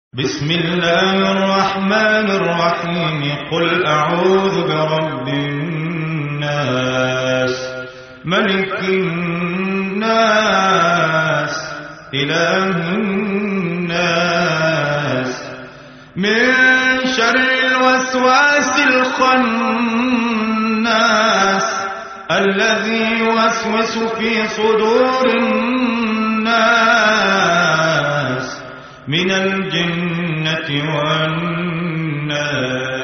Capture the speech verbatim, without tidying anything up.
بسم الله الرحمن الرحيم قل أعوذ برب الناس ملك الناس إله الناس من شر الوسواس الخناس الذي يوسوس في صدور الناس من الجنة والناس.